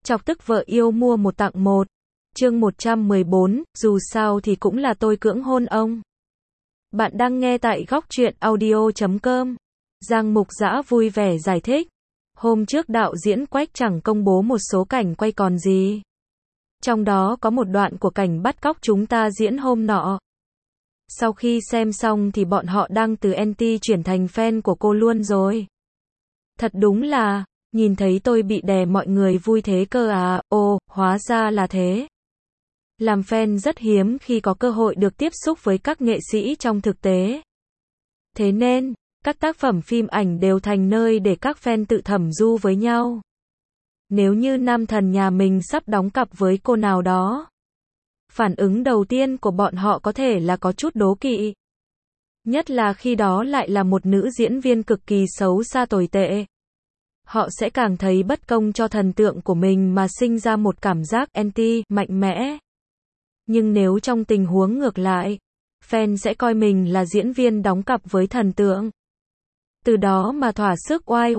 Chọc tức vợ yêu mua một tặng một. Chương 114, dù sao thì cũng là tôi cưỡng hôn ông. Bạn đang nghe tại góc truyện audio.com. Giang Mục Dã vui vẻ giải thích. Hôm trước đạo diễn Quách chẳng công bố một số cảnh quay còn gì. Trong đó có một đoạn của cảnh bắt cóc chúng ta diễn hôm nọ. Sau khi xem xong thì bọn họ đang từ anti chuyển thành fan của cô luôn rồi. Thật đúng là, nhìn thấy tôi bị đè mọi người vui thế cơ à, ồ, hóa ra là thế. Làm fan rất hiếm khi có cơ hội được tiếp xúc với các nghệ sĩ trong thực tế. Thế nên, các tác phẩm phim ảnh đều thành nơi để các fan tự thẩm du với nhau. Nếu như nam thần nhà mình sắp đóng cặp với cô nào đó, phản ứng đầu tiên của bọn họ có thể là có chút đố kỵ. Nhất là khi đó lại là một nữ diễn viên cực kỳ xấu xa tồi tệ. Họ sẽ càng thấy bất công cho thần tượng của mình mà sinh ra một cảm giác anti, mạnh mẽ. Nhưng nếu trong tình huống ngược lại, fan sẽ coi mình là diễn viên đóng cặp với thần tượng. Từ đó mà thỏa sức oai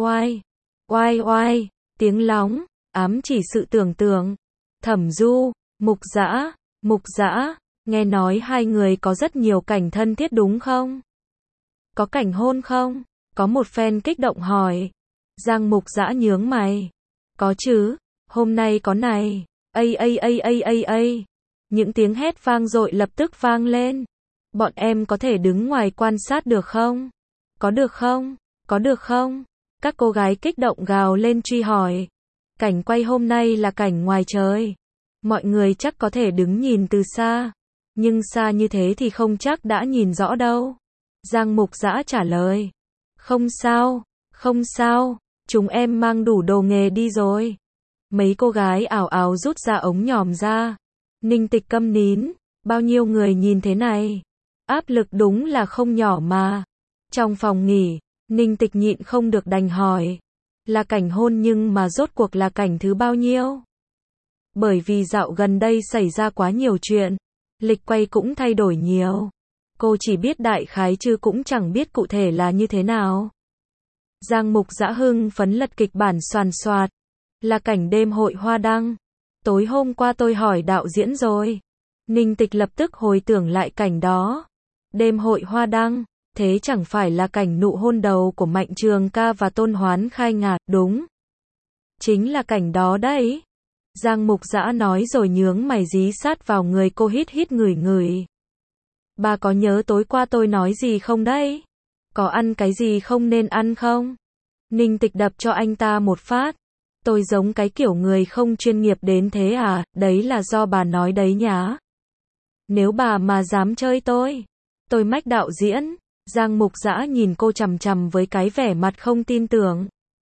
oai, tiếng lóng, ám chỉ sự tưởng tượng. Thẩm Du, Mục Dã, nghe nói hai người có rất nhiều cảnh thân thiết đúng không? Có cảnh hôn không? Có một fan kích động hỏi. Giang Mục Dã nhướng mày. Có chứ, hôm nay có này. Ây. Những tiếng hét vang dội lập tức vang lên. Bọn em có thể đứng ngoài quan sát được không? Có được không? Các cô gái kích động gào lên truy hỏi. Cảnh quay hôm nay là cảnh ngoài trời. Mọi người chắc có thể đứng nhìn từ xa. Nhưng xa như thế thì không chắc đã nhìn rõ đâu. Giang Mục Dã trả lời. Không sao. Chúng em mang đủ đồ nghề đi rồi. Mấy cô gái ảo ảo rút ra ống nhòm ra. Ninh Tịch câm nín. Bao nhiêu người nhìn thế này? Áp lực đúng là không nhỏ mà. Trong phòng nghỉ, Ninh Tịch nhịn không được đành hỏi. Là cảnh hôn nhưng mà rốt cuộc là cảnh thứ bao nhiêu? Bởi vì dạo gần đây xảy ra quá nhiều chuyện. Lịch quay cũng thay đổi nhiều. Cô chỉ biết đại khái chứ cũng chẳng biết cụ thể là như thế nào. Giang Mục Dã hưng phấn lật kịch bản xoàn xoạt. Là cảnh đêm hội hoa đăng. Tối hôm qua tôi hỏi đạo diễn rồi. Ninh Tịch lập tức hồi tưởng lại cảnh đó. Đêm hội hoa đăng, thế chẳng phải là cảnh nụ hôn đầu của Mạnh Trường Ca và Tôn Hoán Khai Ngạt, đúng. Chính là cảnh đó đấy. Giang Mục Dã nói rồi nhướng mày dí sát vào người cô hít ngửi. Bà có nhớ tối qua tôi nói gì không đấy? Có ăn cái gì không nên ăn không? Ninh Tịch đập cho anh ta một phát. Tôi giống cái kiểu người không chuyên nghiệp đến thế à, đấy là do bà nói đấy nhá. Nếu bà mà dám chơi tôi mách đạo diễn. Giang Mục Dã nhìn cô chằm chằm với cái vẻ mặt không tin tưởng.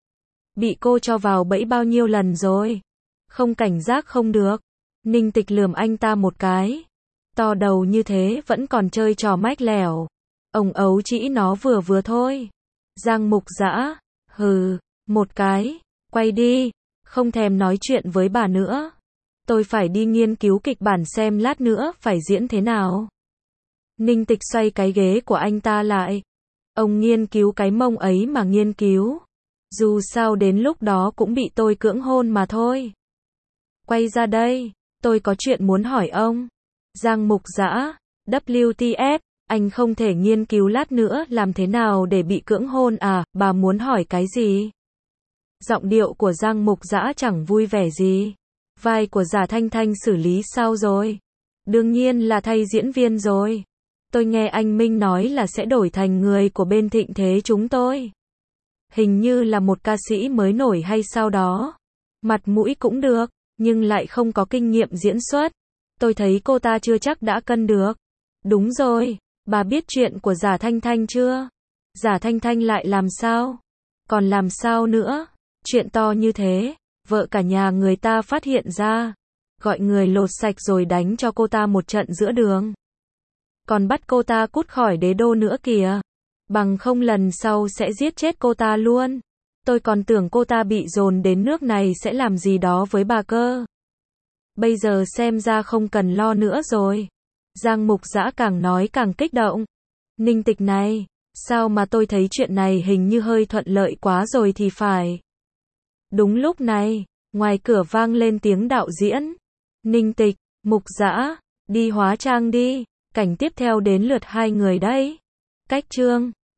Bị cô cho vào bẫy bao nhiêu lần rồi? Không cảnh giác không được. Ninh Tịch lườm anh ta một cái. To đầu như thế vẫn còn chơi trò mách lẻo. Ông ấu chỉ nó vừa thôi. Giang Mục Dã, hừ, một cái, quay đi, không thèm nói chuyện với bà nữa. Tôi phải đi nghiên cứu kịch bản xem lát nữa phải diễn thế nào. Ninh Tịch xoay cái ghế của anh ta lại. Ông nghiên cứu cái mông ấy mà nghiên cứu. Dù sao đến lúc đó cũng bị tôi cưỡng hôn mà thôi. Quay ra đây, tôi có chuyện muốn hỏi ông. Giang Mục Dã, WTF, anh không thể nghiên cứu lát nữa làm thế nào để bị cưỡng hôn à, bà muốn hỏi cái gì? Giọng điệu của Giang Mục Dã chẳng vui vẻ gì. Vai của Giả Thanh Thanh xử lý sao rồi? Đương nhiên là thay diễn viên rồi. Tôi nghe anh Minh nói là sẽ đổi thành người của bên Thịnh Thế chúng tôi. Hình như là một ca sĩ mới nổi hay sao đó. Mặt mũi cũng được, nhưng lại không có kinh nghiệm diễn xuất. Tôi thấy cô ta chưa chắc đã cân được. Đúng rồi, bà biết chuyện của Giả Thanh Thanh chưa? Giả Thanh Thanh lại làm sao? Còn làm sao nữa? Chuyện to như thế, vợ cả nhà người ta phát hiện ra. Gọi người lột sạch rồi đánh cho cô ta một trận giữa đường. Còn bắt cô ta cút khỏi đế đô nữa kìa. Bằng không lần sau sẽ giết chết cô ta luôn. Tôi còn tưởng cô ta bị dồn đến nước này sẽ làm gì đó với bà cơ. Bây giờ xem ra không cần lo nữa rồi. Giang Mục Dã càng nói càng kích động. Ninh Tịch này, sao mà tôi thấy chuyện này hình như hơi thuận lợi quá rồi thì phải. Đúng lúc này, Ngoài cửa vang lên tiếng đạo diễn. Ninh Tịch, Mục Dã, đi hóa trang đi. Cảnh tiếp theo đến lượt hai người đấy. Cách chương